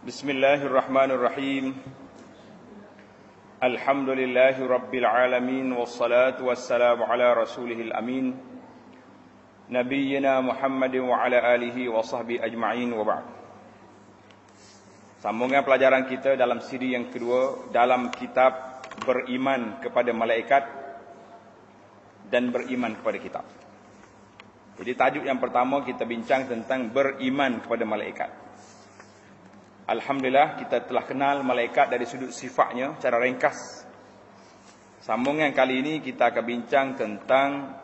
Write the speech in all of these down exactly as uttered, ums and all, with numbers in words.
Bismillahirrahmanirrahim. Alhamdulillahi rabbil alamin, wassalatu wassalamu ala rasulihil amin, nabiyyina Muhammadin wa ala alihi wa sahbihi ajma'in, wa ba'd. Sambungan pelajaran kita dalam siri yang kedua dalam kitab Beriman kepada Malaikat dan Beriman kepada Kitab. Jadi tajuk yang pertama kita bincang tentang beriman kepada malaikat. Alhamdulillah kita telah kenal malaikat dari sudut sifatnya secara ringkas. Sambungan kali ini kita akan bincang tentang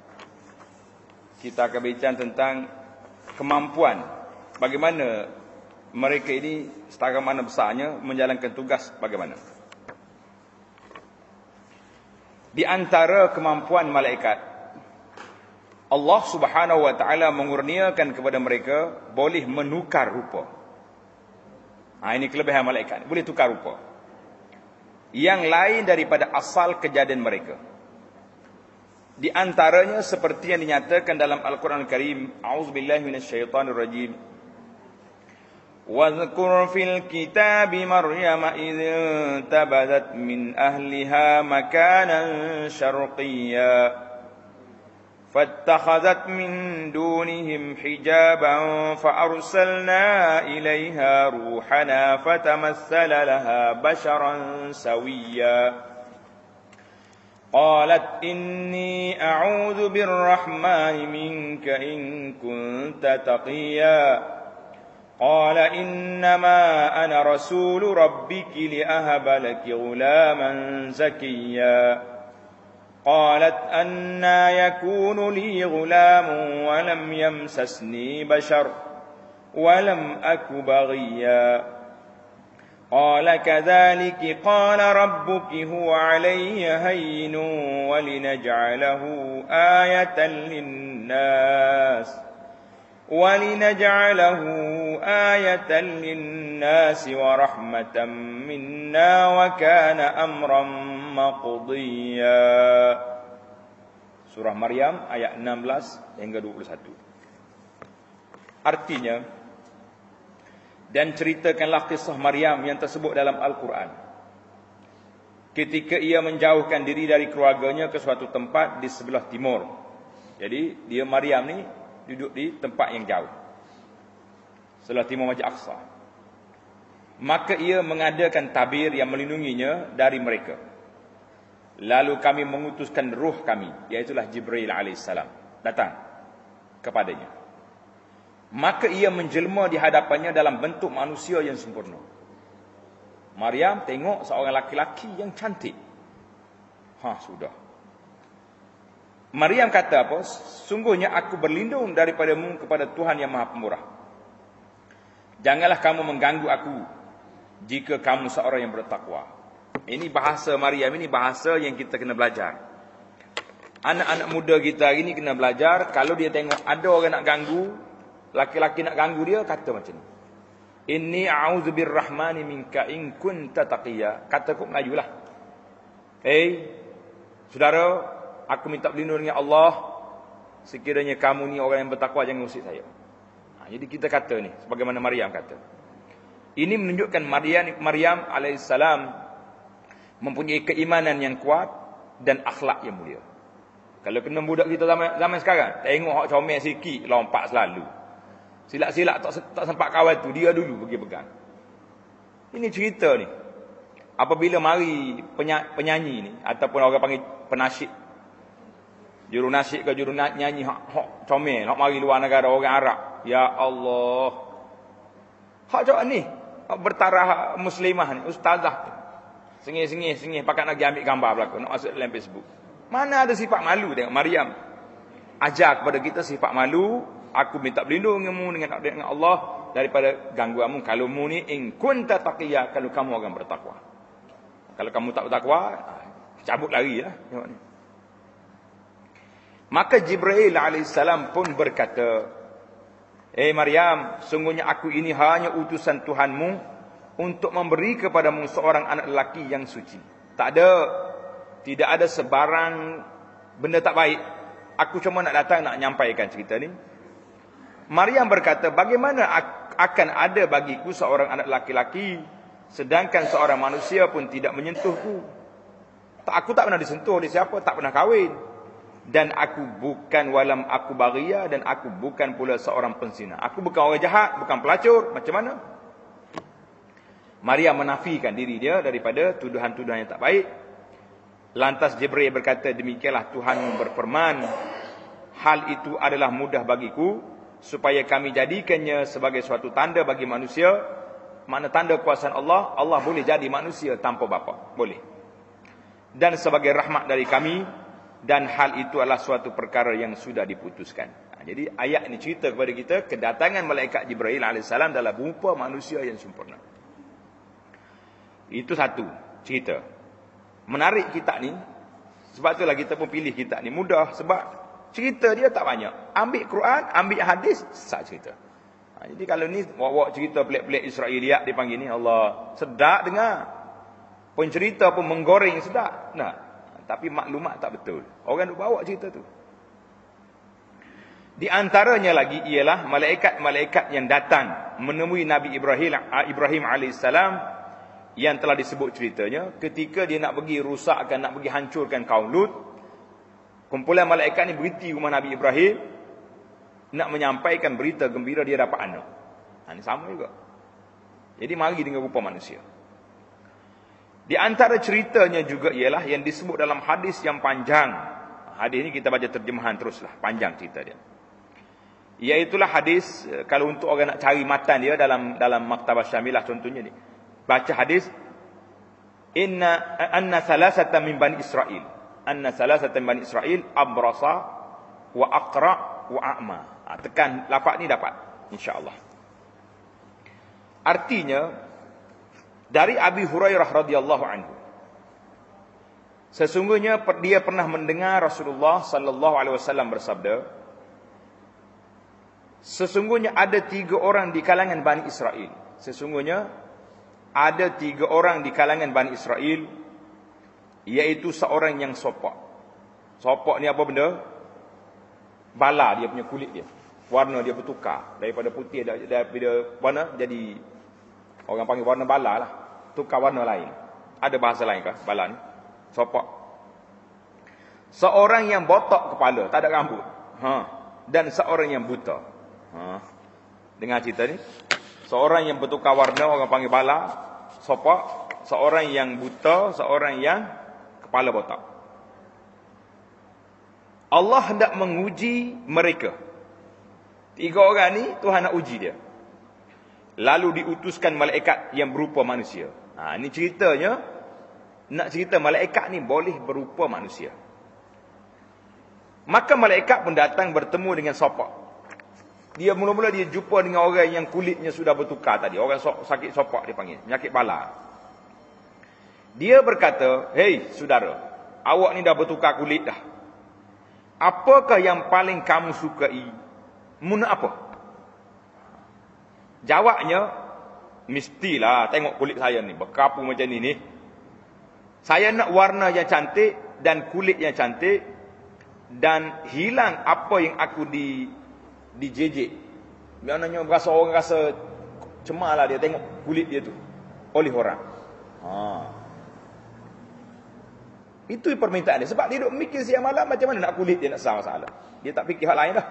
kita akan bincang tentang kemampuan bagaimana mereka ini setara mana besarnya menjalankan tugas bagaimana. Di antara kemampuan malaikat, Allah Subhanahu wa taala mengurniakan kepada mereka boleh menukar rupa. Ha, ini kelebihan malaikat, boleh tukar rupa yang lain daripada asal kejadian mereka. Di antaranya seperti yang dinyatakan dalam Al-Quran Al-Karim, A'udzubillahi minasyaitonirrajim. Wadhkur fil kitabi Maryam idh tabadat min ahliha makanan syarqiyya فاتخذت من دونهم حجابا فأرسلنا إليها روحنا فتمثل لها بشرا سويا قالت إني أعوذ بالرحمن منك إن كنت تقيا قال إنما أنا رسول ربك لأهب لك غلاما زكيا قالت أنى يكون لي غلام ولم يمسسني بشر ولم أك بغيا قال كذلك قال ربك هو علي هين ولنجعله آية للناس ولنجعله آية للناس ورحمة منا وكان أمرا مقضيا. Surah Maryam ayat enam belas hingga dua puluh satu. Artinya, dan ceritakanlah kisah Maryam yang tersebut dalam Al-Quran. Ketika ia menjauhkan diri dari keluarganya ke suatu tempat di sebelah timur. Jadi dia Maryam ni duduk di tempat yang jauh, sebelah timur Masjid Aqsa. Maka ia mengadakan tabir yang melindunginya dari mereka. Lalu kami mengutuskan ruh kami, iaitulah Jibril alaihissalam, datang kepadanya. Maka ia menjelma di hadapannya dalam bentuk manusia yang sempurna. Maryam tengok seorang laki-laki yang cantik. Ha, sudah. Maryam kata apa? Sungguhnya aku berlindung daripadamu kepada Tuhan yang Maha Pemurah. Janganlah kamu mengganggu aku jika kamu seorang yang bertakwa. Ini bahasa Maryam, ini bahasa yang kita kena belajar. Anak-anak muda kita hari ini kena belajar. Kalau dia tengok ada orang nak ganggu, laki-laki nak ganggu dia, kata macam ni. Inni a'udzu birrahmani minka in kunta taqiyya. Kata kok Melayu lah. Hei, saudara, aku minta perlindungan dengan Allah sekiranya kamu ni orang yang bertakwa, jangan usik saya. Ha, jadi kita kata ni sebagaimana Maryam kata. Ini menunjukkan Maryam Maryam alaihissalam mempunyai keimanan yang kuat dan akhlak yang mulia. Kalau kena budak kita zaman zaman sekarang, tengok hak comel sikit lompat selalu. Silap-silap tak tak sempat kawan tu, dia dulu pergi pegang. Ini cerita ni. Apabila mari penyanyi ni ataupun orang panggil penasyid, juru nasyid ke juru nyanyi hak hak comel, hak mari luar negara orang Arab. Ya Allah. Hak cak ni, hak bertarah muslimah ni, ustazah tu. Sengih-sengih sengih pakat nak ambil gambar belaka, nak masuk dalam Facebook. Mana ada sifat malu? Tengok Maryam ajar kepada kita sifat malu. Aku minta berlindung denganmu dengan dengan Allah daripada gangguanmu kalau mu ni in kunta taqiyya, kalau kamu orang bertakwa. Kalau kamu tak bertakwa, cabut lari lah. Tengok ni. Maka Jibril alaihissalam pun berkata, "Eh Maryam, sungguhnya aku ini hanya utusan Tuhanmu untuk memberi kepadamu seorang anak lelaki yang suci. Tak ada, tidak ada sebarang benda tak baik. Aku cuma nak datang nak nyampaikan cerita ni. Maryam berkata, bagaimana akan ada bagiku seorang anak laki-laki, sedangkan seorang manusia pun tidak menyentuhku. Tak, aku tak pernah disentuh oleh siapa, tak pernah kahwin. Dan aku bukan walam aku baria, dan aku bukan pula seorang penzina. Aku bukan orang jahat, bukan pelacur. Macam mana? Maryam menafikan diri dia daripada tuduhan-tuduhan yang tak baik. Lantas Jibril berkata, demikianlah Tuhanmu berfirman, hal itu adalah mudah bagiku, supaya kami jadikannya sebagai suatu tanda bagi manusia. Mana tanda kuasaan Allah, Allah boleh jadi manusia tanpa bapa. Boleh. Dan sebagai rahmat dari kami, dan hal itu adalah suatu perkara yang sudah diputuskan. Ha, jadi ayat ini cerita kepada kita, kedatangan malaikat Jibril alaihissalam dalam rupa manusia yang sempurna. Itu satu cerita. Menarik kitab ni. Sebab itulah kita pun pilih kitab ni. Mudah. Sebab cerita dia tak banyak. Ambil Quran, ambil hadis, sat cerita. Ha, jadi kalau ni, bawa cerita pelik-pelik Israeliat dipanggil ni, Allah, sedap dengar. Pencerita pun menggoreng sedap. Nah, tapi maklumat tak betul. Orang duk bawa cerita tu. Di antaranya lagi ialah malaikat-malaikat yang datang menemui Nabi Ibrahim Ibrahim alaihissalam, yang telah disebut ceritanya, ketika dia nak pergi rusakkan, nak pergi hancurkan kaum Lut. Kumpulan malaikat ni berhenti rumah Nabi Ibrahim, nak menyampaikan berita gembira dia dapat anak. Ha, ini sama juga. Jadi mari dengan rupa manusia. Di antara ceritanya juga ialah yang disebut dalam hadis yang panjang. Hadis ni kita baca terjemahan teruslah, panjang cerita dia. Iaitulah hadis, kalau untuk orang nak cari matan dia dalam dalam Maktabah Syamilah contohnya ni. Baca hadis, inna anna salasatan min bani Israel, anna salasatan min bani Israel abrasa wa aqra wa a'ma. Ha, tekan lafaz ni dapat insya-Allah. Artinya dari Abi Hurairah radhiyallahu anhu, sesungguhnya dia pernah mendengar Rasulullah sallallahu alaihi wasallam bersabda, sesungguhnya ada tiga orang di kalangan Bani Israel. Sesungguhnya ada tiga orang di kalangan Bani Israel, iaitu seorang yang sopak. Sopak ni apa benda? Bala dia punya kulit dia. Warna dia bertukar. Daripada putih, daripada warna jadi, orang panggil warna bala lah. Tukar warna lain. Ada bahasa lain kah bala ni? Sopak. Seorang yang botak kepala, tak ada rambut. Ha. Dan seorang yang buta. Ha. Dengar cerita ni. Seorang yang bertukar warna, orang panggil bala, sopak. Seorang yang buta, seorang yang kepala botak. Allah hendak menguji mereka. Tiga orang ni Tuhan nak uji dia. Lalu diutuskan malaikat yang berupa manusia. Ha, ini ceritanya, nak cerita malaikat ni boleh berupa manusia. Maka malaikat pun datang bertemu dengan sopak. Dia mula-mula dia jumpa dengan orang yang kulitnya sudah bertukar tadi. Orang so, sakit sopak dia panggil. Penyakit bala. Dia berkata, hei saudara, awak ni dah bertukar kulit dah. Apakah yang paling kamu sukai? Muna apa? Jawabnya, mestilah tengok kulit saya ni. Berkapu macam ni ni. Saya nak warna yang cantik dan kulit yang cantik. Dan hilang apa yang aku di dijejek. Maknanya berasa orang rasa cemas lah dia tengok kulit dia tu oleh orang. Ha. Itu permintaan dia. Sebab dia duduk mikir siang malam macam mana nak kulit dia nak sah masalah. Dia tak fikir hal lain dah.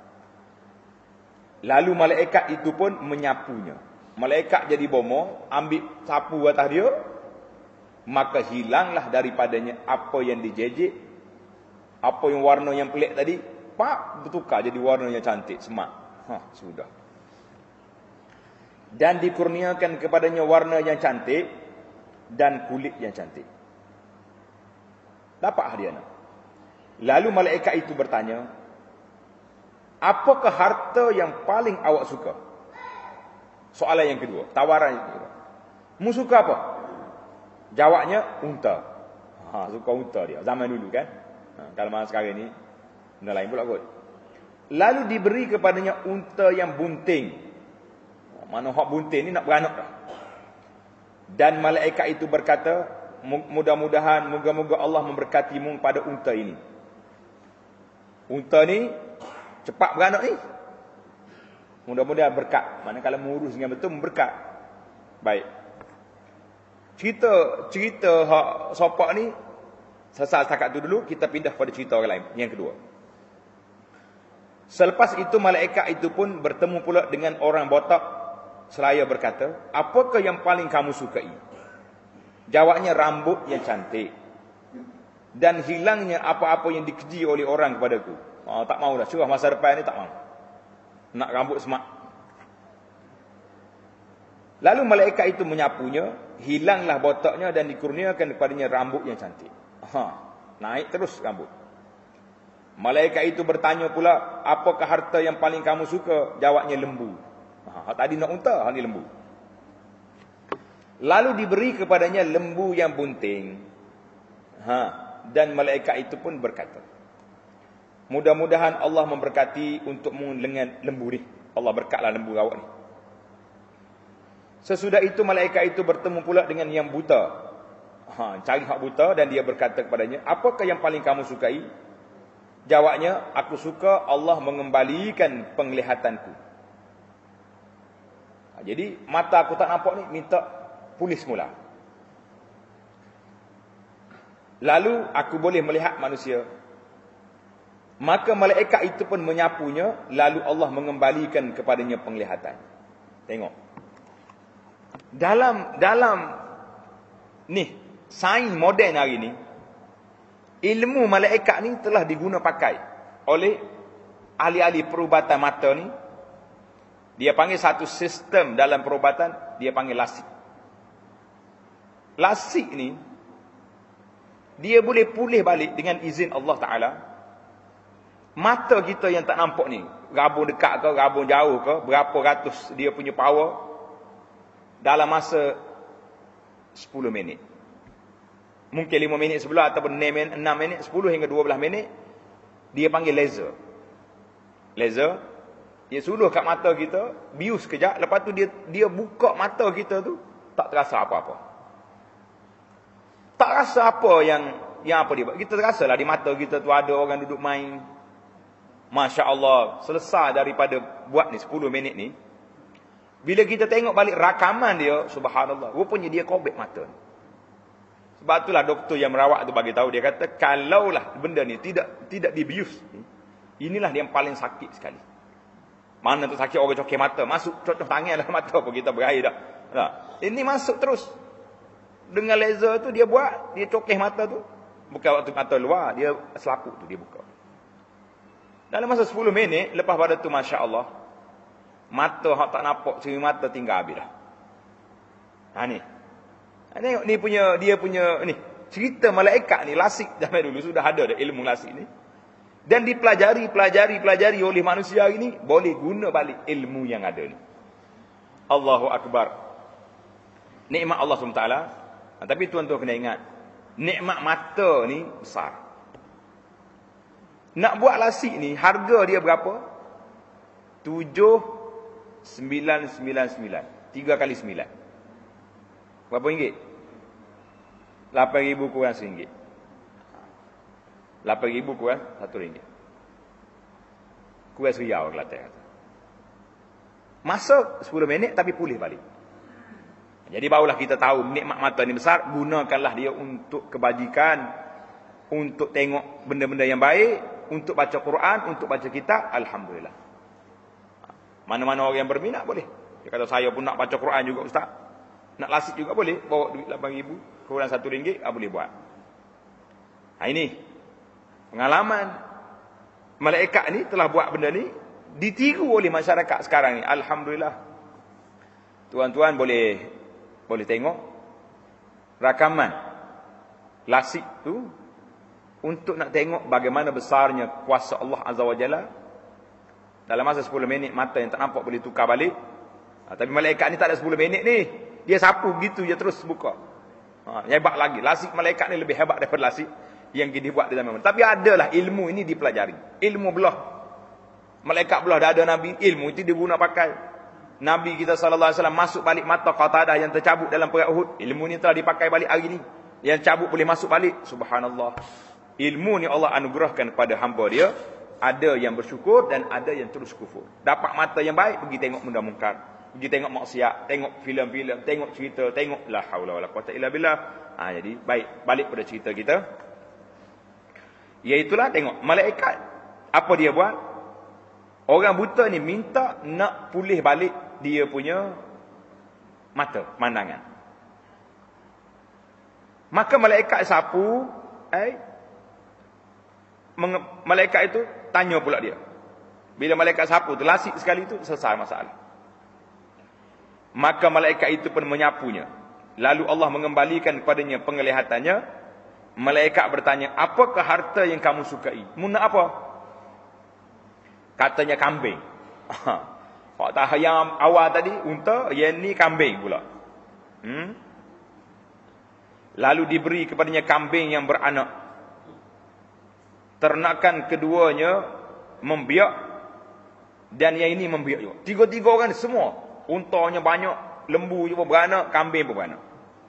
Lalu malaikat itu pun menyapunya. Malaikat jadi bomo, ambil sapu atas dia, maka hilanglah daripadanya apa yang dijejek, apa yang warna yang pelik tadi, pak bertukar jadi warna yang cantik, semak. Ha, sudah. Dan dikurniakan kepadanya warna yang cantik dan kulit yang cantik. Dapat hadiah. Lalu malaikat itu bertanya, apakah harta yang paling awak suka? Soalan yang kedua, tawaran yang kedua. Mu suka apa? Jawabnya unta. Ha, suka unta dia. Zaman dulu kan. Ha, kalau masa sekarang ni benda lain pula kot. Lalu diberi kepadanya unta yang bunting. Mana hak bunting ni nak beranak dah. Dan malaikat itu berkata, mudah-mudahan, moga-moga Allah memberkatimu pada unta ini. Unta ni cepat beranak ni. Mudah-mudahan berkat. Manakala mengurus dengan betul berkat. Baik. Cerita cerita hak sopak ni selesai setakat tu dulu, kita pindah pada cerita orang lain yang kedua. Selepas itu malaikat itu pun bertemu pula dengan orang botak seraya berkata, "Apakah yang paling kamu sukai?" Jawabnya, "Rambut yang cantik dan hilangnya apa-apa yang dikeji oleh orang kepadaku." Oh, tak mau dah, curah masa depan ni tak mau. Nak rambut semak. Lalu malaikat itu menyapunya, hilanglah botaknya dan dikurniakan kepadanya rambut yang cantik. Ha, naik terus rambut. Malaikat itu bertanya pula, "Apakah harta yang paling kamu suka?" Jawabnya, "Lembu." Ha, tadi nak unta, ha ni lembu. Lalu diberi kepadanya lembu yang bunting. Ha, dan malaikat itu pun berkata, "Mudah-mudahan Allah memberkati untukmu dengan lembu ni. Allah berkatlah lembu awak ni." Sesudah itu malaikat itu bertemu pula dengan yang buta. Ha, cari hak buta dan dia berkata kepadanya, "Apakah yang paling kamu sukai?" Jawabnya, "Aku suka Allah mengembalikan penglihatanku." Ha, jadi mata aku tak nampak ni, minta pulih semula. Lalu aku boleh melihat manusia. Maka malaikat itu pun menyapunya, lalu Allah mengembalikan kepadanya penglihatan. Tengok. Dalam dalam ni sains moden hari ni, ilmu malaikat ni telah diguna pakai oleh ahli-ahli perubatan mata ni. Dia panggil satu sistem dalam perubatan, dia panggil lasik. Lasik ni dia boleh pulih balik dengan izin Allah Ta'ala. Mata kita yang tak nampak ni, rabung dekat ke, rabung jauh ke, berapa ratus dia punya power, dalam masa sepuluh minit. Mungkin lima minit sebelah ataupun enam minit, sepuluh hingga dua belas minit. Dia panggil laser. Laser, dia suluh kat mata kita, bius kejap, lepas tu dia dia buka mata kita tu, tak terasa apa-apa. Tak rasa apa yang yang apa dia buat. Kita terasalah di mata kita tu ada orang duduk main. Masya Allah, selesai daripada buat ni sepuluh minit ni. Bila kita tengok balik rakaman dia, subhanallah, rupanya dia kobek mata ni. Sebab itulah doktor yang merawat tu bagi tahu, dia kata kalaulah benda ni tidak tidak dibius, inilah yang paling sakit sekali. Mana tu sakit orang cokeh mata, masuk contoh tangan dalam mata pun kita berair dah. Nah, ini masuk terus. Dengan laser tu dia buat, dia cokeh mata tu. Bukan waktu mata luar, dia selaput tu dia buka. Dalam masa sepuluh minit, lepas pada tu Masya Allah, mata hak tak nampak, ceri mata tinggal habis dah. Ha ni. Ha, tengok ni punya, dia punya ni. Cerita malaikat ni, lasik zaman dulu sudah ada dah ilmu lasik ni. Dan dipelajari, pelajari, pelajari oleh manusia hari ni, boleh guna balik ilmu yang ada ni. Allahu Akbar. Nikmat Allah subhanahu wa taala. Ha, tapi tuan-tuan kena ingat, nikmat mata ni besar. Nak buat lasik ni, harga dia berapa? tujuh sembilan sembilan sembilan. tiga kali sembilan. Berapa ringgit? lapan ribu kurang seringgit. lapan ribu kurang satu ringgit. Kurang seriau Kelantan kata. Masuk sepuluh minit tapi pulih balik. Jadi barulah kita tahu nikmat mata ni besar. Gunakanlah dia untuk kebajikan, untuk tengok benda-benda yang baik, untuk baca Quran, untuk baca kitab. Alhamdulillah. Mana-mana orang yang berminat boleh. Dia kata saya pun nak baca Quran juga ustaz, nak lasik juga boleh. Bawa duit lapan ribu kurang satu ringgit, ah, boleh buat. Nah, ini pengalaman malaikat ni telah buat benda ni, ditiru oleh masyarakat sekarang ni. Alhamdulillah. Tuan-tuan boleh boleh tengok rakaman lasik tu untuk nak tengok bagaimana besarnya kuasa Allah Azza wa Jalla. Dalam masa sepuluh minit mata yang tak nampak boleh tukar balik. Ha, tapi malaikat ni tak ada sepuluh minit ni. Dia sapu begitu je terus buka. Ha, hebat lagi. Lasik malaikat ni lebih hebat daripada lasik yang dibuat di zaman. Tapi adalah ilmu ini dipelajari. Ilmu belah. Malaikat belah dah ada Nabi. Ilmu itu diguna pakai. Nabi kita sallallahu alaihi wasallam masuk balik mata Qatadah yang tercabut dalam perang Uhud. Ilmu ni telah dipakai balik hari ni. Yang cabut boleh masuk balik. Subhanallah. Ilmu ni Allah anugerahkan kepada hamba dia Ada yang bersyukur dan ada yang terus kufur. Dapat mata yang baik, pergi tengok benda mungkar. Pergi tengok maksiat, tengok filem-filem, tengok cerita, tengok la haula wala quwata illa billah. Ha, jadi baik, balik pada cerita kita. Iaitulah tengok malaikat apa dia buat? Orang buta ni minta nak pulih balik dia punya mata, pandangan. Maka malaikat sapu, eh malaikat itu tanya pula dia. Bila malaikat sapu tu lasik sekali itu, selesai masalah. Maka malaikat itu pun menyapunya. Lalu Allah mengembalikan kepadanya penglihatannya. Malaikat bertanya, apakah harta yang kamu sukai? Mu nak apa? Katanya kambing. Hak tak yang awal tadi unta, yang ni kambing pula. Hmm? Lalu diberi kepadanya kambing yang beranak. Ternakan keduanya membiak dan yang ini membiak juga. Tiga-tiga orang semua, untanya banyak, lembu juga beranak, kambing pun beranak.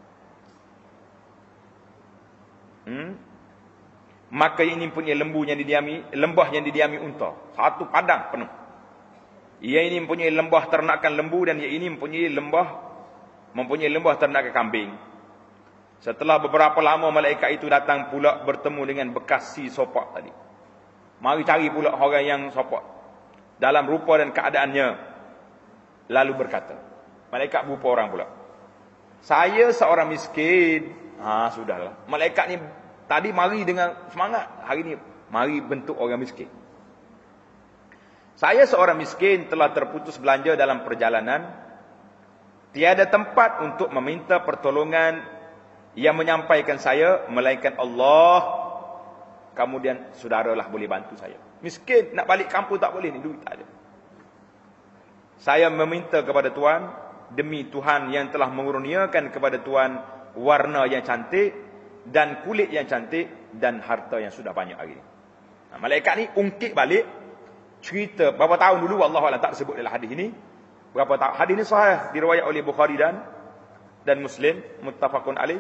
Hmm? Maka yang ini punya lembu yang didiami, lembah yang didiami unta, satu padang penuh. Yang ini mempunyai lembah ternakan lembu dan yang ini mempunyai lembah mempunyai lembah ternakan kambing. Setelah beberapa lama malaikat itu datang pula bertemu dengan bekas si sopak tadi. Mari cari pula orang yang sopak dalam rupa dan keadaannya. Lalu berkata, malaikat berupa orang pula, saya seorang miskin. Ha, sudahlah. Malaikat ni tadi mari dengan semangat, hari ni mari bentuk orang miskin. Saya seorang miskin telah terputus belanja dalam perjalanan. Tiada tempat untuk meminta pertolongan yang menyampaikan saya melainkan Allah. Kemudian saudaralah boleh bantu saya. Miskin nak balik kampung tak boleh ni, duit tak ada. Saya meminta kepada Tuhan, demi Tuhan yang telah mengurniakan kepada Tuhan warna yang cantik dan kulit yang cantik dan harta yang sudah banyak hari ini. Nah, malaikat ni ungkit balik cerita berapa tahun dulu, wallahu a'lam, tak sebut dalam hadis ini. Berapa tahun? Hadis ini sahih, diriwayat oleh Bukhari dan dan Muslim, muttafaqun alaih.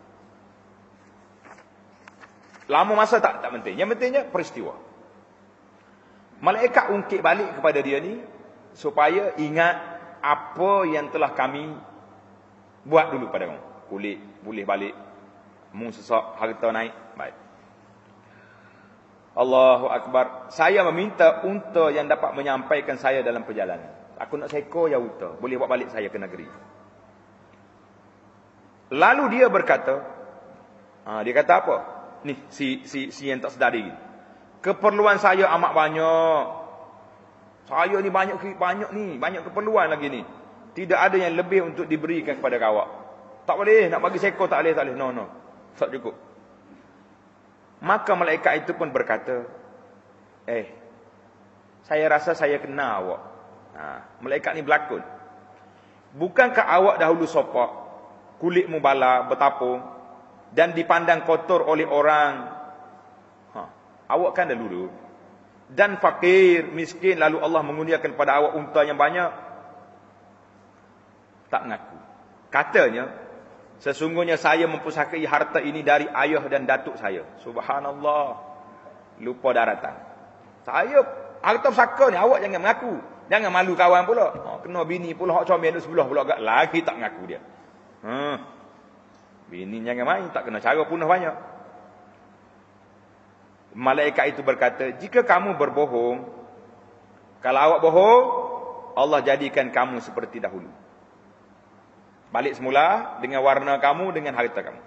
Lama masa tak tak penting. Yang pentingnya peristiwa. Malaikat ungkit balik kepada dia ni supaya ingat apa yang telah kami buat dulu pada kamu. Kulit boleh balik, mu sesak, harta naik, baik. Allahu akbar. Saya meminta unta yang dapat menyampaikan saya dalam perjalanan. Aku nak seekor ya unta, boleh bawa balik saya ke negeri. Lalu dia berkata, ha, dia kata apa? Ni si si si yang tak sedar diri. Keperluan saya amat banyak. Saya ni banyak banyak ni, banyak keperluan lagi ni. Tidak ada yang lebih untuk diberikan kepada awak. Tak boleh nak bagi seekor, tak boleh, tak boleh. No no. Tak cukup. Maka malaikat itu pun berkata, "Eh, saya rasa saya kenal awak." Ha, malaikat ni berlakon. Bukankah awak dahulu sopak, kulitmu bala, bertapung dan dipandang kotor oleh orang? Ha, awak kan dahulu dan fakir, miskin, lalu Allah mengurniakan kepada awak unta yang banyak. Tak mengaku. Katanya, sesungguhnya saya mempusakai harta ini dari ayah dan datuk saya. Subhanallah. Lupa daratan. Saya harta pusaka ni, awak jangan mengaku. Jangan malu kawan pula. Ha, kena bini pula, hak comel duduk sebelah pula. Lagi tak mengaku dia. Ha, bini jangan main, tak kena cara punah banyak. Malaikat itu berkata, jika kamu berbohong, kalau awak bohong, Allah jadikan kamu seperti dahulu. Balik semula dengan warna kamu, dengan harta kamu.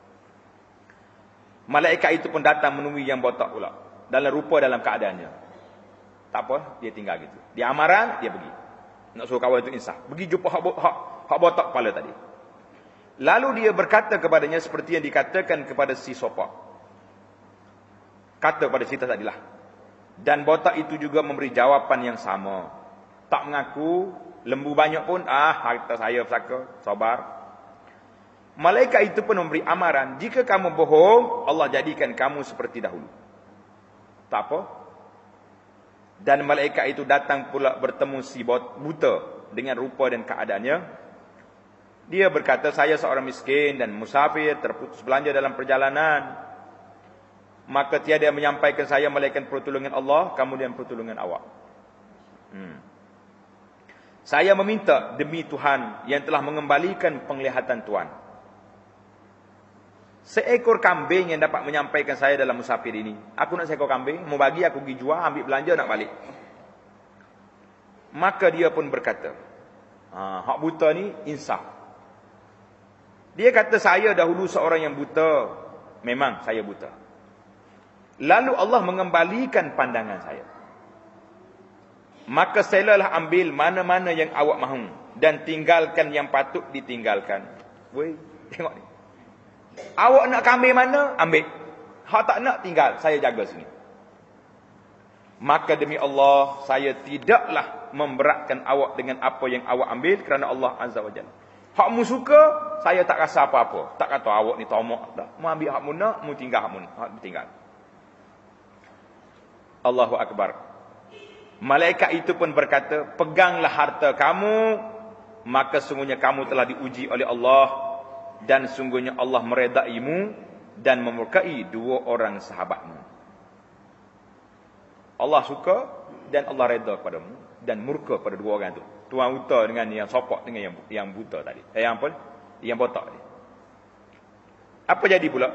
Malaikat itu pun datang menemui yang botak pula, dalam rupa dalam keadaannya. Tak apa, dia tinggal gitu. Dia amaran, dia pergi. Nak suruh kawan itu insaf. Pergi jumpa hak, hak, hak botak kepala tadi. Lalu dia berkata kepadanya seperti yang dikatakan kepada si sopak. Kata pada cerita tadilah. Dan botak itu juga memberi jawapan yang sama. Tak mengaku, lembu banyak pun, ah harta saya pesaka, sabar. Malaikat itu pun memberi amaran, jika kamu bohong, Allah jadikan kamu seperti dahulu. Tak apa. Dan malaikat itu datang pula bertemu si buta dengan rupa dan keadaannya. Dia berkata, saya seorang miskin dan musafir, terputus belanja dalam perjalanan. maka tiada yang menyampaikan saya melainkan pertolongan Allah, kemudian pertolongan awak. Hmm. Saya meminta demi Tuhan yang telah mengembalikan penglihatan Tuhan. Seekor kambing yang dapat menyampaikan saya dalam musafir ini. Aku nak seekor kambing, mau bagi aku pergi jual, ambil belanja nak balik. Maka dia pun berkata, ha, hak buta ni insaf. Dia kata, saya dahulu seorang yang buta. Memang saya buta. Lalu Allah mengembalikan pandangan saya. Maka selalah ambil mana-mana yang awak mahu dan tinggalkan yang patut ditinggalkan. Weh, tengok ni. Awak nak kambing mana? Ambil. Hak tak nak, tinggal. Saya jaga sini. Maka demi Allah, saya tidaklah memberatkan awak dengan apa yang awak ambil kerana Allah Azza wa Jalla. Hak mu suka, saya tak rasa apa-apa. Tak kata awak ni tamak dah. Mu ambil hak mu nak, mu tinggal hak mu. Hak tinggal. Allahu Akbar. Malaikat itu pun berkata, peganglah harta kamu, maka sungguhnya kamu telah diuji oleh Allah, dan sungguhnya Allah meredaimu dan memurkai dua orang sahabatmu. Allah suka dan Allah reda padamu dan murka pada dua orang itu. Tuan buta dengan yang sopok dengan yang yang buta tadi. Eh, yang apa? Yang botak tadi. Apa jadi pula?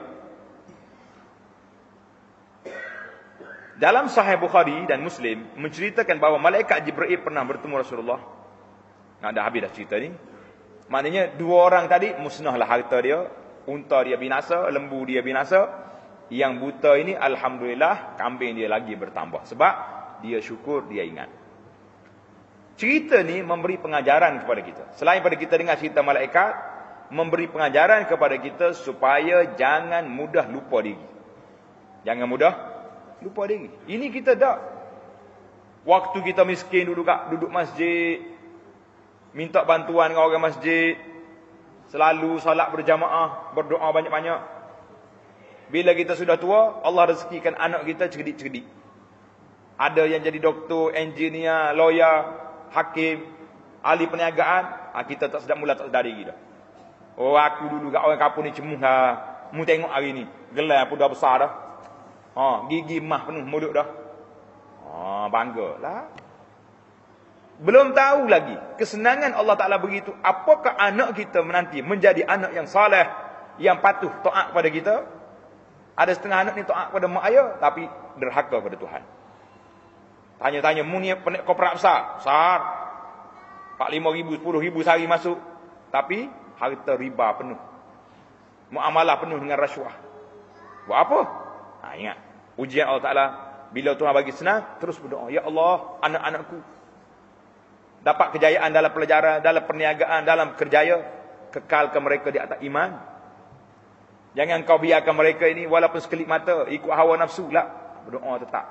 Dalam Sahih Bukhari dan Muslim menceritakan bahawa malaikat Jibril pernah bertemu Rasulullah. Nah, dah habis dah cerita ni. Maknanya dua orang tadi musnahlah harta dia, unta dia binasa, lembu dia binasa. Yang buta ini alhamdulillah kambing dia lagi bertambah sebab dia syukur, dia ingat. Cerita ni memberi pengajaran kepada kita. Selain pada kita dengar cerita malaikat, memberi pengajaran kepada kita supaya jangan mudah lupa diri. Jangan mudah lupa diri. Ini kita dah. Waktu kita miskin duduk duduk masjid, minta bantuan dengan orang masjid, selalu solat berjamaah, berdoa banyak-banyak. Bila kita sudah tua, Allah rezekikan anak kita cerdik-cerdik. Ada yang jadi doktor, engineer, lawyer, hakim, ahli perniagaan, ha, kita tak sedap mula tak sedar diri dah. Oh, aku dulu kat orang kampung ni cemuh dah. Mu tengok hari ni, gelar pun dah besar dah. Ha, gigi mah penuh mulut dah. Ha, banggalah. Belum tahu lagi kesenangan Allah Taala begitu. Apakah anak kita menanti menjadi anak yang soleh, yang patuh taat kepada kita? Ada setengah anak ni taat kepada mak ayah tapi derhaka kepada Tuhan. Tanya-tanya, mu ni korporat besar, besar. empat puluh lima ribu, sepuluh ribu sehari masuk, tapi harta riba penuh. Muamalah penuh dengan rasuah. Buat apa? Ha, ingat, ujian Allah Taala. Bila Tuhan bagi senang, terus berdoa, ya Allah, anak-anakku dapat kejayaan dalam pelajaran, dalam perniagaan, dalam kerjaya, kekalkan mereka di atas iman. Jangan kau biarkan mereka ini walaupun sekelip mata ikut hawa nafsu lah. Berdoa tetap.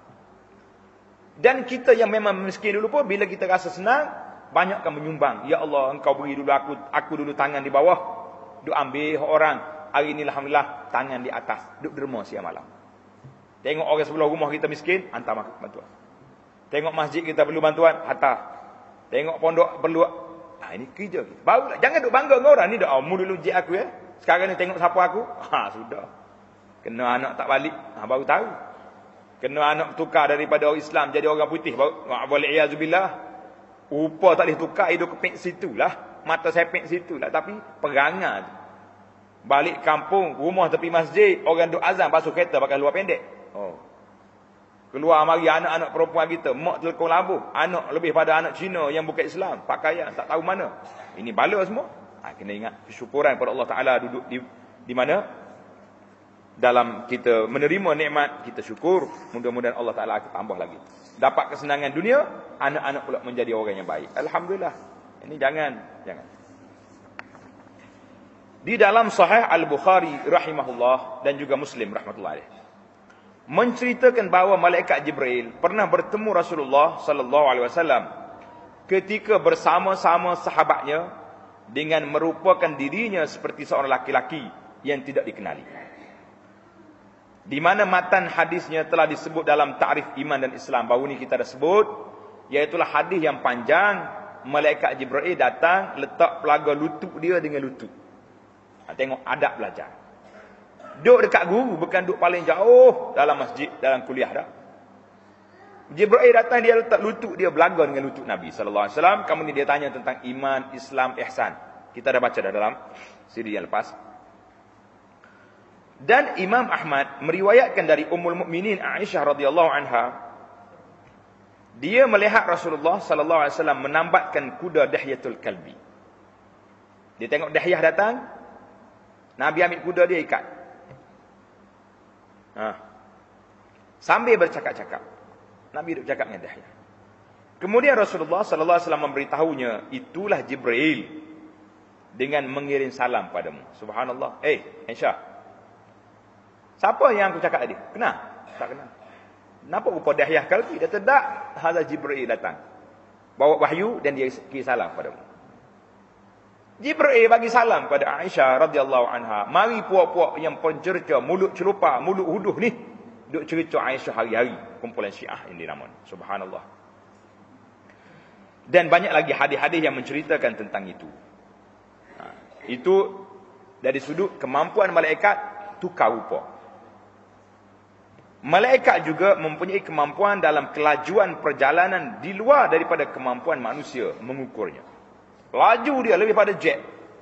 Dan kita yang memang miskin dulu pun, bila kita rasa senang, banyakkan menyumbang. Ya Allah, engkau beri dulu aku, aku dulu tangan di bawah, duk ambil orang. Hari ini alhamdulillah tangan di atas, duk derma siang malam. Tengok orang sebelah rumah kita miskin, hantar bantuan. Tengok masjid kita perlu bantuan, hantar. Tengok pondok perlu. Ha, ini kerja kita. Barulah, jangan duk bangga dengan orang ni dah. Oh, mu dulu jik aku ya. Sekarang ni tengok siapa aku. Ha, sudah. Kena anak tak balik, ha, baru tahu. Kena anak tukar daripada orang Islam jadi orang putih, baru wali'azubillah. Rupa tak boleh tukar, hidup keping situlah. Mata sepik situlah, tapi perangai. Balik kampung, rumah tepi masjid, orang duk azan basuh kereta pakai luar pendek. Oh. Keluar mari anak-anak perempuan kita, mak telekong labuh, anak lebih pada anak Cina yang bukan Islam, pakaian tak tahu mana. Ini bala semua. Ha, kena ingat kesyukuran kepada Allah Taala duduk di di mana? Dalam kita menerima nikmat, kita syukur. Mudah-mudahan Allah Taala akan tambah lagi. Dapat kesenangan dunia, anak-anak pula menjadi orang yang baik. Alhamdulillah. Ini jangan, jangan. Di dalam Sahih Al-Bukhari rahimahullah dan juga Muslim rahmatullah alaih, menceritakan bahawa malaikat Jibril pernah bertemu Rasulullah sallallahu alaihi wasallam ketika bersama-sama sahabatnya dengan merupakan dirinya seperti seorang laki-laki yang tidak dikenali. Di mana matan hadisnya telah disebut dalam ta'rif iman dan Islam. Baru ni kita dah sebut, iaitulah hadis yang panjang. Malaikat Jibril datang, letak pelaga lutut dia dengan lutut. Ha, tengok adab belajar. Duduk dekat guru, bukan duduk paling jauh dalam masjid, dalam kuliah dah. Jibril datang, dia letak lutut dia belaga dengan lutut Nabi sallallahu alaihi wasallam. Kemudian dia tanya tentang iman, Islam, ihsan. Kita dah baca dah dalam siri yang lepas. Dan Imam Ahmad meriwayatkan dari Ummul Mukminin Aisyah radhiyallahu anha, dia melihat Rasulullah sallallahu alaihi wasallam menambatkan kuda Dihyatul Kalbi. Dia tengok Dihyah datang, Nabi ambil kuda dia ikat. Ha. Sambil bercakap-cakap. Nabi duduk cakap dengan Dihyah. Kemudian Rasulullah sallallahu alaihi wasallam memberitahunya, itulah Jibril dengan mengirim salam padamu. Subhanallah. Eh, Aisyah. Siapa yang aku cakap tadi? Kenal? Tak kenal. Kenapa rupa Dihyah Kalbi? Dia tidak. Hadza Jibril datang. Bawa wahyu dan dia kirim salam padamu. Jibril bagi salam pada Aisyah radhiyallahu anha. Mari puak-puak yang pencerca, mulut celupa, mulut huduh ni, duk cerita Aisyah hari-hari. Kumpulan Syiah yang dinamakan. Subhanallah. Dan banyak lagi hadis-hadis yang menceritakan tentang itu. Ha, itu dari sudut kemampuan malaikat tukar rupa. Malaikat juga mempunyai kemampuan dalam kelajuan perjalanan di luar daripada kemampuan manusia mengukurnya. Laju dia lebih pada jet.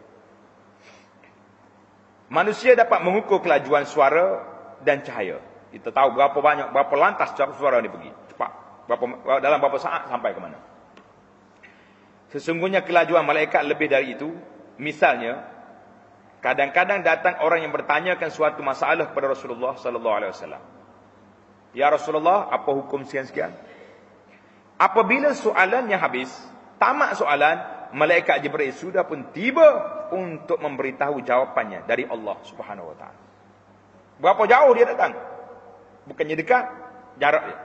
Manusia dapat mengukur kelajuan suara dan cahaya. Kita tahu berapa banyak, berapa lantas suara ni pergi. Cepat. Berapa, dalam berapa saat sampai ke mana. Sesungguhnya kelajuan malaikat lebih dari itu. Misalnya, kadang-kadang datang orang yang bertanyakan suatu masalah kepada Rasulullah sallallahu alaihi wasallam. Ya Rasulullah, apa hukum sekian-sekian? Apabila soalannya habis, tamat soalan, malaikat Jibril sudah pun tiba untuk memberitahu jawapannya dari Allah Subhanahu wa taala. Berapa jauh dia datang? Bukannya dekat, jarak dia.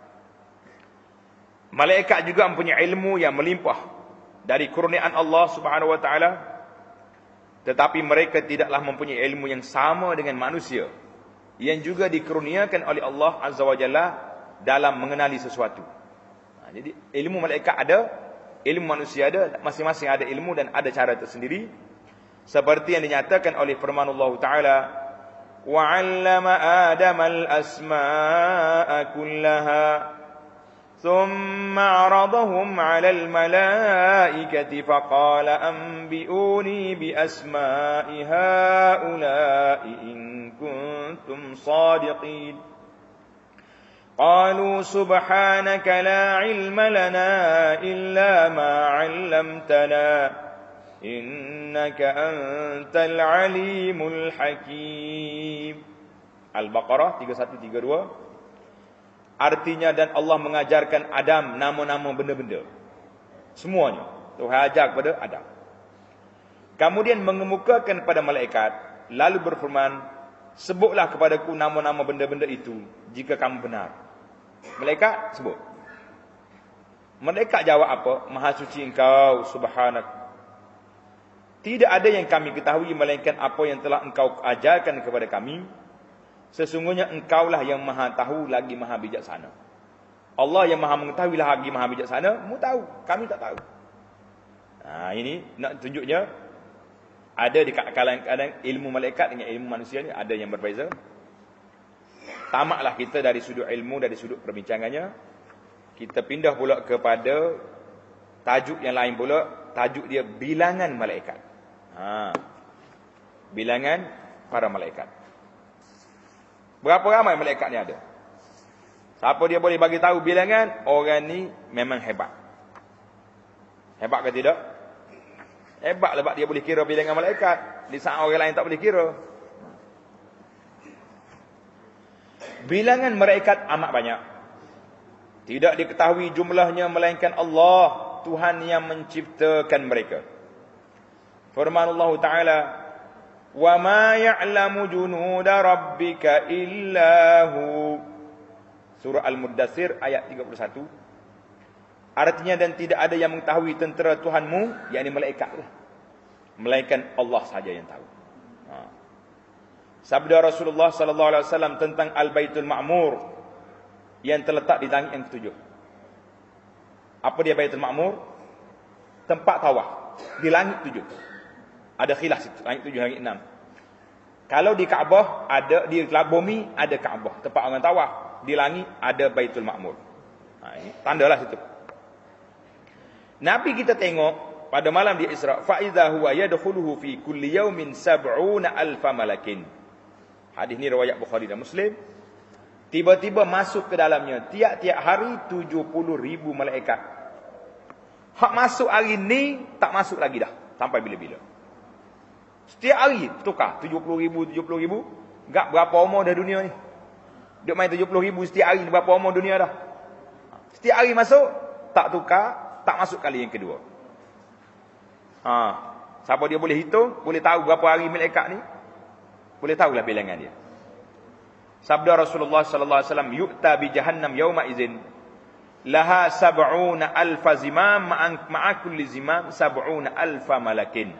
Malaikat juga mempunyai ilmu yang melimpah dari kurniaan Allah Subhanahu wa taala, tetapi mereka tidaklah mempunyai ilmu yang sama dengan manusia yang juga dikurniakan oleh Allah Azza wa Jalla dalam mengenali sesuatu. Ha, jadi ilmu malaikat ada, ilmu manusia ada, masing-masing ada ilmu dan ada cara tersendiri. Seperti yang dinyatakan oleh firman Allah Ta'ala, وَعَلَّمَ آدَمَ الْأَسْمَاءَ كُلَّهَا ثُمَّ عَرَضَهُمْ عَلَى الْمَلَائِكَةِ فَقَالَ أَنْبِئُونِي بِأَسْمَاءِ هَؤُلَاءِ إِنْ كُنْتُمْ صَادِقِينَ قَالُوا سُبْحَانَكَ لَا عِلْمَ لَنَا إِلَّا مَا عَلَّمْتَنَا إِنَّكَ أَنْتَ الْعَلِيمُ الْحَكِيمُ. Al-Baqarah tiga puluh satu tiga puluh dua. Artinya, dan Allah mengajarkan Adam nama-nama benda-benda. Semuanya. Tuhan ajar kepada Adam. Kemudian mengemukakan kepada malaikat, lalu berfirman, sebutlah kepadaku nama-nama benda-benda itu jika kamu benar. Malaikat sebut. Malaikat jawab apa? Maha suci engkau, subhanak. Tidak ada yang kami ketahui melainkan apa yang telah engkau ajarkan kepada kami. Sesungguhnya engkaulah yang maha tahu lagi maha bijaksana. Allah yang maha mengetahui lagi maha bijaksana, mu tahu, kami tak tahu. Nah, ini nak tunjuknya ada di kadang-kadang ilmu malaikat dengan ilmu manusia ni ada yang berbeza. Tamaklah kita dari sudut ilmu, dari sudut perbincangannya. Kita pindah pula kepada tajuk yang lain pula. Tajuk dia bilangan malaikat. Ha. Bilangan para malaikat. Berapa ramai malaikat ni ada? Siapa dia boleh bagi tahu bilangan? Orang ni memang hebat. Hebat ke tidak? Hebat sebab dia boleh kira bilangan malaikat. Di saat orang lain tak boleh kira. Bilangan malaikat amat banyak. Tidak diketahui jumlahnya melainkan Allah, Tuhan yang menciptakan mereka. Firman Allah Ta'ala, وَمَا يَعْلَمُ جُنُودَ رَبِّكَ إِلَّا هُ. Surah Al-Muddathir ayat tiga puluh satu. Artinya, dan tidak ada yang mengetahui tentera Tuhanmu, yakni malaikat lah, melainkan Allah sahaja yang tahu. Ha. Sabda Rasulullah sallallahu alaihi wasallam tentang Al-Baitul Ma'mur yang terletak di langit yang ketujuh. Apa dia Baitul Ma'mur? Tempat tawaf di langit tujuh. Ada khilaf situ, langit tujuh, langit enam. Kalau di Kaabah ada, di bumi ada Kaabah, tempat orang tawaf. Di langit ada Baitul Ma'mur. Ha, ini tandalah situ. Nabi kita tengok pada malam di Isra, fa idza huwa yadkhuluhu fi kulli yawmin sab'una alfa malakin. Hadis ni riwayat Bukhari dan Muslim. Tiba-tiba masuk ke dalamnya tiap-tiap hari tujuh puluh ribu malaikat. Hak masuk hari ni tak masuk lagi dah sampai bila-bila. Setiap hari tukar tujuh puluh ribu, tujuh puluh ribu. Enggak berapa umur dah dunia ni. Dia main tujuh puluh ribu setiap hari, berapa umur dunia dah. Setiap hari masuk, tak tukar, tak masuk kali yang kedua. Ha, siapa dia boleh hitung, boleh tahu berapa hari malaikat ni, boleh tahulah bilangan dia. Sabda Rasulullah sallallahu alaihi wasallam, yu'ta bi jahannam yauma idzin laha sab'una alfa zimam ma'a kulli zimam sab'una alfa malakin.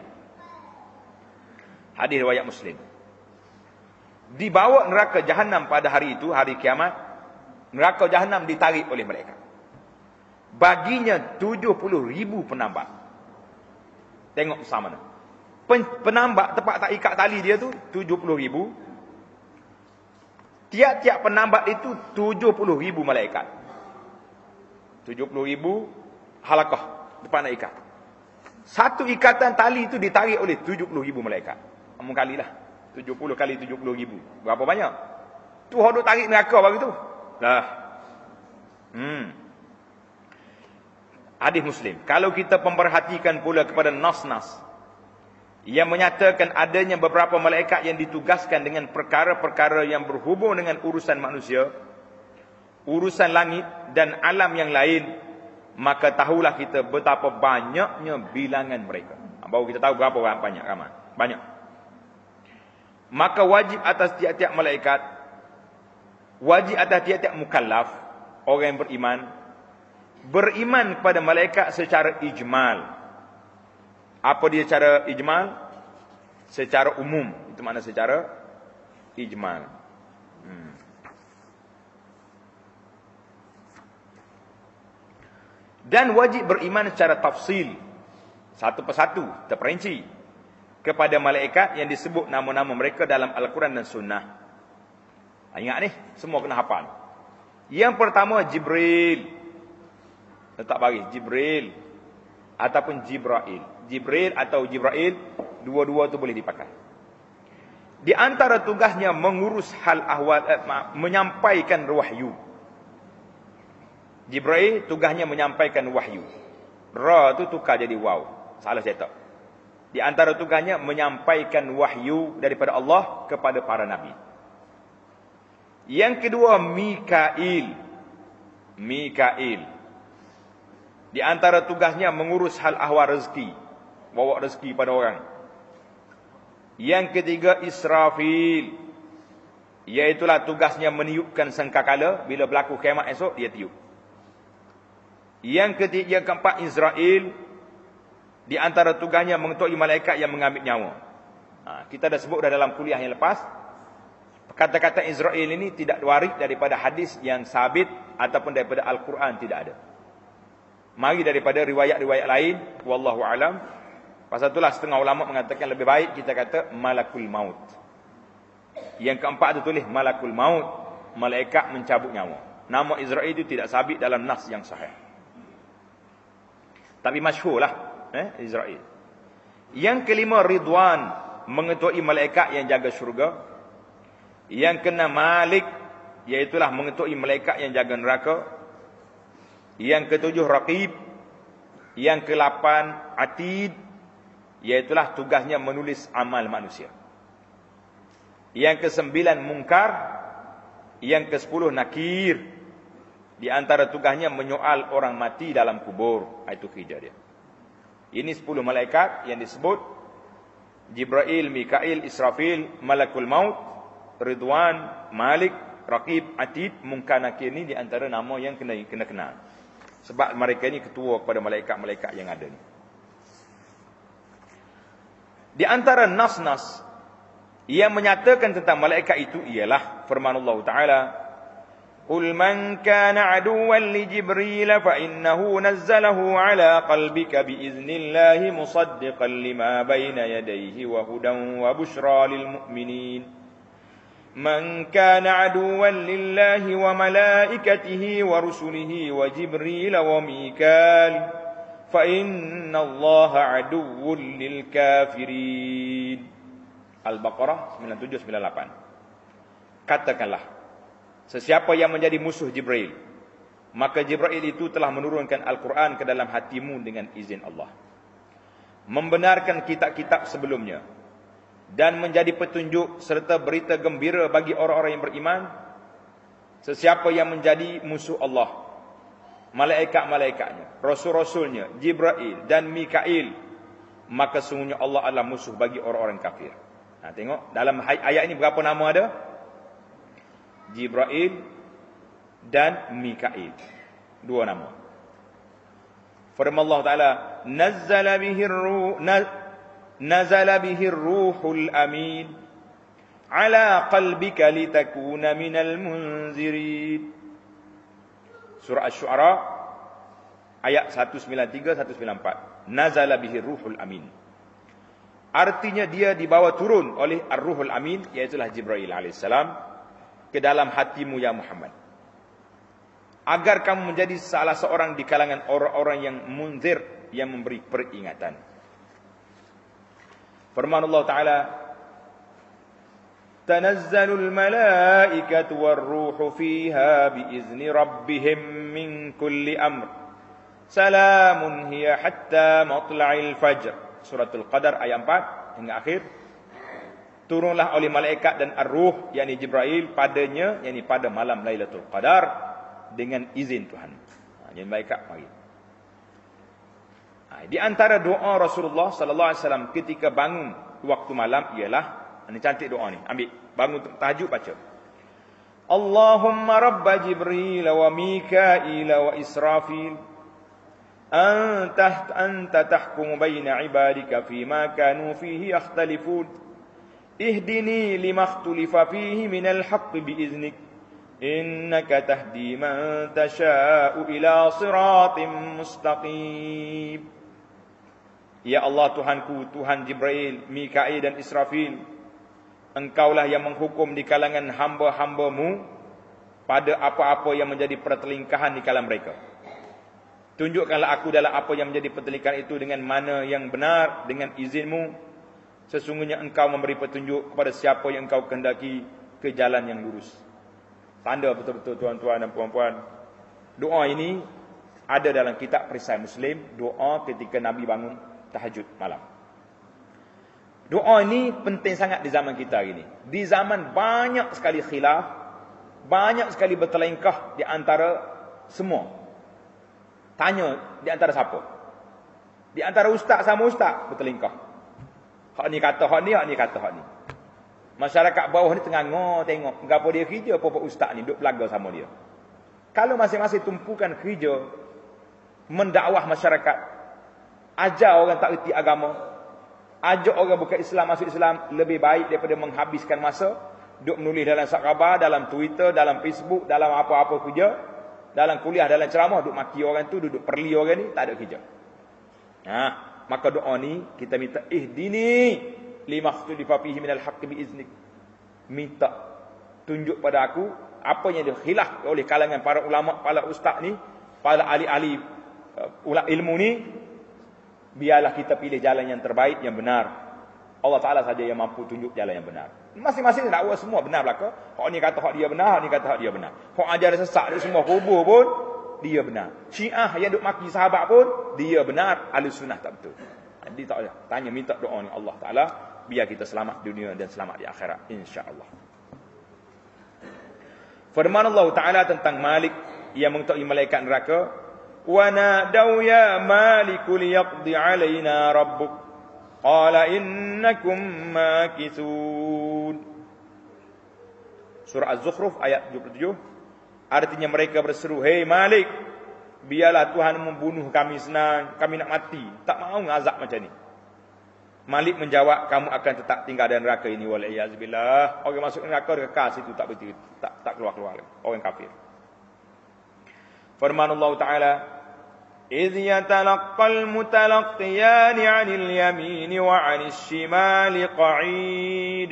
Hadis riwayat Muslim. Dibawa neraka Jahannam pada hari itu, hari kiamat. Neraka Jahannam ditarik oleh malaikat. Baginya tujuh puluh ribu penambak. Tengok bersama mana. Penambak tempat tak ikat tali dia tu tujuh puluh ribu. Tiap-tiap penambak itu tujuh puluh ribu malaikat. tujuh puluh ribu halakah tempat nak ikat. Satu ikatan tali itu ditarik oleh tujuh puluh ribu malaikat. Amun kalilah. tujuh puluh kali tujuh puluh ribu. Berapa banyak? Tu orang duk tarik neraka bagi tu. Dah. Hmm. Hadis Muslim. Kalau kita memperhatikan pula kepada nas-nas yang menyatakan adanya beberapa malaikat yang ditugaskan dengan perkara-perkara yang berhubung dengan urusan manusia, urusan langit dan alam yang lain, maka tahulah kita betapa banyaknya bilangan mereka. Baru kita tahu berapa banyak ramai. Banyak. Maka wajib atas tiap-tiap malaikat, wajib atas tiap-tiap mukallaf, orang yang beriman, beriman kepada malaikat secara ijmal. Apa dia secara ijmal? Secara umum. Itu makna secara ijmal. Hmm. Dan wajib beriman secara tafsil. Satu persatu, terperinci. Kepada malaikat yang disebut nama-nama mereka dalam Al-Quran dan Sunnah. Ingat ni, semua kena hafal. Yang pertama, Jibril. Letak baris, Jibril. Ataupun Jibrail. Jibril atau Jibrail, dua-dua tu boleh dipakai. Di antara tugasnya mengurus hal ahwal, eh, menyampaikan wahyu. Jibril tugasnya menyampaikan wahyu. Ra tu tukar jadi waw. Salah cetak. Di antara tugasnya menyampaikan wahyu daripada Allah kepada para nabi. Yang kedua, Mikail. Mikail. Di antara tugasnya mengurus hal ahwal rezeki. Bawa rezeki pada orang. Yang ketiga, Israfil. Iaitulah tugasnya meniupkan sangkakala. Bila berlaku kiamat esok, dia tiup. Yang ketiga, yang keempat, Israel. Di antara tugasnya mengetuai malaikat yang mengambil nyawa. Ha, kita dah sebut dah dalam kuliah yang lepas. Kata-kata Israel ini tidak warid daripada hadis yang sabit ataupun daripada Al-Quran, tidak ada. Mari daripada riwayat-riwayat lain. Wallahu alam. Pasal itulah setengah ulama mengatakan lebih baik kita kata malakul maut. Yang keempat itu tulis malakul maut. Malaikat mencabut nyawa. Nama Israel itu tidak sabit dalam nas yang sahih. Tapi masyhur lah. Eh, Israel. Yang kelima, Ridwan, mengetuai malaikat yang jaga syurga. Yang keenam, Malik, iaitulah mengetuai malaikat yang jaga neraka. Yang ketujuh, Raqib. Yang kelapan, Atid, iaitulah tugasnya menulis amal manusia. Yang kesembilan, Munkar. Yang kesepuluh, Nakir. Di antara tugasnya menyoal orang mati dalam kubur. Itu kerja dia. Ini sepuluh malaikat yang disebut Jibril, Mikail, Israfil, Malakul Maut, Ridwan, Malik, Raqib, Atid, Munkar, Nakir. Ini di antara nama yang kena kena kenal. Sebab mereka ini ketua kepada malaikat-malaikat yang ada ni. Di antara nas-nas yang menyatakan tentang malaikat itu ialah firman Allah Ta'ala, قل من كان عدوا لجبريل فإنه نزله على قلبك بإذن الله مصدقا لما بين يديه وهدى وبشرى للمؤمنين من كان عدوا لله وملائكته ورسله وجبريل وميكال فإن الله عدو للكافرين. Al-Baqarah sembilan puluh tujuh sembilan puluh lapan. Katakanlah, sesiapa yang menjadi musuh Jibril, maka Jibril itu telah menurunkan Al-Quran ke dalam hatimu dengan izin Allah, membenarkan kitab-kitab sebelumnya, dan menjadi petunjuk serta berita gembira bagi orang-orang yang beriman. Sesiapa yang menjadi musuh Allah, malaikat-malaikatnya, rasul-rasulnya, Jibril dan Mikail, maka sungguhnya Allah adalah musuh bagi orang-orang kafir. Nah, tengok dalam ayat ini berapa nama ada? Jibril dan Mikail, dua nama. Firman Allah Taala, nazzala bihi ar-ruh nazala bihi ar-ruhul amin ala qalbika litakuna minal munzirin. Surah Asy-Syu'ara ayat seratus sembilan puluh tiga seratus sembilan puluh empat. Nazala bihi ar-ruhul amin. Artinya dia dibawa turun oleh ar-ruhul amin, iaitu Jibril alaihissalam, ke dalam hatimu ya Muhammad, agar kamu menjadi salah seorang di kalangan orang-orang yang munzir, yang memberi peringatan. Firman Allah Ta'ala, tanazzalul malaikatu war-ruhu fiha biizni rabbihim min kulli amr salamun hiya hatta matla'il fajr. Suratul Qadar ayat empat hingga akhir. Turunlah oleh malaikat dan ar-ruh, yakni Jibril, padanya, yakni pada malam Lailatul Qadar, dengan izin Tuhan. Ha, jadi malaikat mari. Ha, di antara doa Rasulullah sallallahu alaihi wasallam ketika bangun waktu malam ialah, ini cantik doa ni, ambil bangun tahajud baca. Allahumma rabba Jibril wa Mikail wa Israfil anta anta tahkumu baina ibadika fima kanu fihi yakhtalifun ihdini lima ikhtalafa fihi minal haqqi biiznik innaka tahdi man tasha'u ila siratim mustaqim. Ya Allah Tuhanku, Tuhan Jibril, Mikail dan Israfil, Engkaulah yang menghukum di kalangan hamba-hambamu pada apa-apa yang menjadi pertelingkahan di kalangan mereka. Tunjukkanlah aku dalam apa yang menjadi pertelingkahan itu dengan mana yang benar, dengan izinmu. Sesungguhnya engkau memberi petunjuk kepada siapa yang engkau kehendaki ke jalan yang lurus. Tanda betul-betul tuan-tuan dan puan-puan, doa ini ada dalam kitab Perisai Muslim, doa ketika Nabi bangun tahajud malam. Doa ini penting sangat di zaman kita hari ini. Di zaman banyak sekali khilaf, banyak sekali bertelingkah di antara semua. Tanya di antara siapa? Di antara ustaz sama ustaz bertelingkah. Hak ni kata hak ni, hak ni kata hak ni. Masyarakat bawah ni tengah ngor tengok gapo dia kerja, apa ustaz ni duk belaga sama dia. Kalau masing-masing tumpukan kerja mendakwah masyarakat, ajar orang tak reti agama, ajak orang bukan Islam masuk Islam, lebih baik daripada menghabiskan masa duk menulis dalam surat khabar, dalam Twitter, dalam Facebook, dalam apa-apa kerja, dalam kuliah, dalam ceramah, duk maki orang tu, duduk perli orang ni, tak ada kerja. Ha, maka doa ni kita minta ihdini lima ikhtalafa fihi minal haqqi biiznik. Minta tunjuk pada aku apa yang dikhilaf oleh kalangan para ulama, para ustaz ni, para ahli-ahli uh, ilmu ni, biarlah kita pilih jalan yang terbaik, yang benar. Allah Ta'ala saja yang mampu tunjuk jalan yang benar. Masing-masing dakwah semua benar belaka. Hak ni kata hak dia benar, hak ni kata hak dia benar. Hak ajar sesat dia semua kubur pun dia benar. Syiah yang duk maki sahabat pun dia benar, Ahlus Sunnah tak betul. Jadi tak boleh tanya, minta doa ni Allah Ta'ala biar kita selamat dunia dan selamat di akhirat, insya-Allah. Firman Allah Ta'ala tentang Malik yang mengetahui malaikat neraka, wa nadau ya maliku liyaqdi alaina rabbuk qala innakum makithun. Surah Az-Zukhruf ayat tujuh puluh tujuh. Artinya mereka berseru, "Hei Malik, biarlah Tuhan membunuh kami senang, kami nak mati, tak mahu ngazab macam ni." Malik menjawab, "Kamu akan tetap tinggal dalam neraka ini, wal iyaz billah." Orang masuk neraka kekal situ, tak berhenti, tak tak keluar-keluar lagi. Orang kafir. Firman Allah Ta'ala, إِذْ يَتَلَقَّى الْمُتَلَقِّيَانِ عَنِ الْيَمِينِ وَعَنِ الشِّمَالِ قَعِيدٌ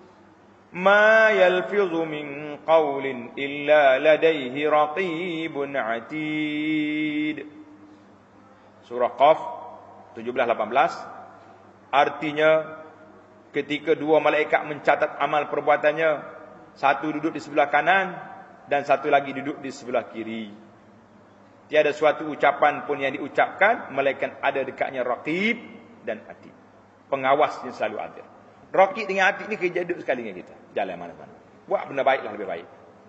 مَا يَلْفِظُ مِنْ قَوْلٍ إِلَّا لَدَيْهِ رَقِيبٌ عَتِيدٌ. Surah Qaf tujuh belas lapan belas. Artinya, ketika dua malaikat mencatat amal perbuatannya, satu duduk di sebelah kanan dan satu lagi duduk di sebelah kiri. Tiada suatu ucapan pun yang diucapkan melainkan ada dekatnya raqib dan atid. Pengawasnya selalu ada. Raqib dengan atid ni kerja duduk sekali dengan kita. Jalan mana-mana. Buat benda baiklah lebih baik.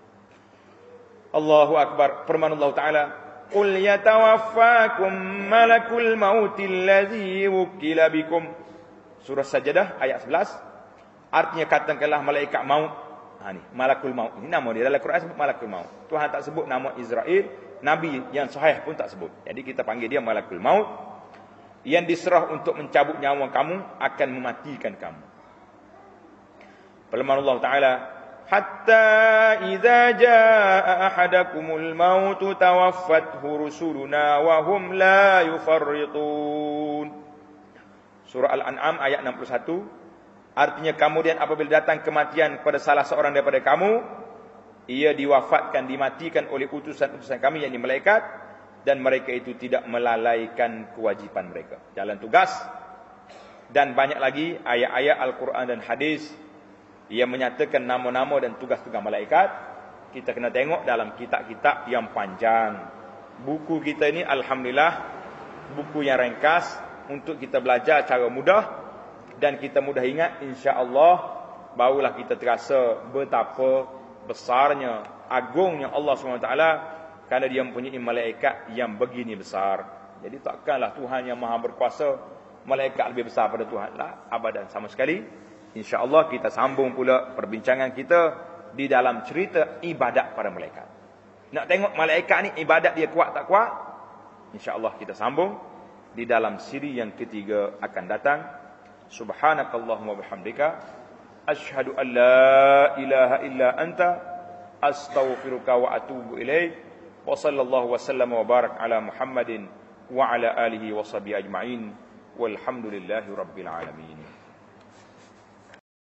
Allahu Akbar. Firman Allah Ta'ala, Qul yatawaffakum malakul mauti allazi wukila bikum. Surah Sajadah ayat sebelas. Artinya katakanlah malaikat maut. Ha ni, malakul maut. Ini nama dia dalam Quran sebut malakul maut. Tuhan tak sebut nama Israel, nabi yang sahih pun tak sebut. Jadi kita panggil dia malakul maut yang diserah untuk mencabut nyawa kamu, akan mematikan kamu. Firman Allah Ta'ala, Hatta idza jaa ahadakumul maut tawaffathu rusuluna wa hum la yufarritun. Surah Al-An'am ayat enam puluh satu. Artinya kemudian apabila datang kematian kepada salah seorang daripada kamu, ia diwafatkan, dimatikan oleh utusan-utusan kami, yakni malaikat, dan mereka itu tidak melalaikan kewajipan mereka, jalan tugas. Dan banyak lagi ayat-ayat Al-Quran dan hadis yang menyatakan nama-nama dan tugas-tugas malaikat. Kita kena tengok dalam kitab-kitab yang panjang. Buku kita ini alhamdulillah buku yang ringkas untuk kita belajar cara mudah, dan kita mudah ingat, insya-Allah barulah kita terasa betapa besarnya, agungnya Allah subhanahu wa taala, kerana dia mempunyai malaikat yang begini besar. Jadi takkanlah Tuhan yang maha berkuasa malaikat lebih besar pada Tuhan lah, abadan sama sekali. InsyaAllah kita sambung pula perbincangan kita di dalam cerita ibadat para malaikat. Nak tengok malaikat ni ibadat dia kuat tak kuat? InsyaAllah kita sambung di dalam siri yang ketiga akan datang. Subhanakallahumma bihamdika asyhadu an la ilaha illa anta astaghfiruka wa atubu ilaik. Wa sallallahu wa sallam wa barak ala Muhammadin wa ala alihi wa sahbihi ajma'in. Walhamdulillahi rabbil alamin.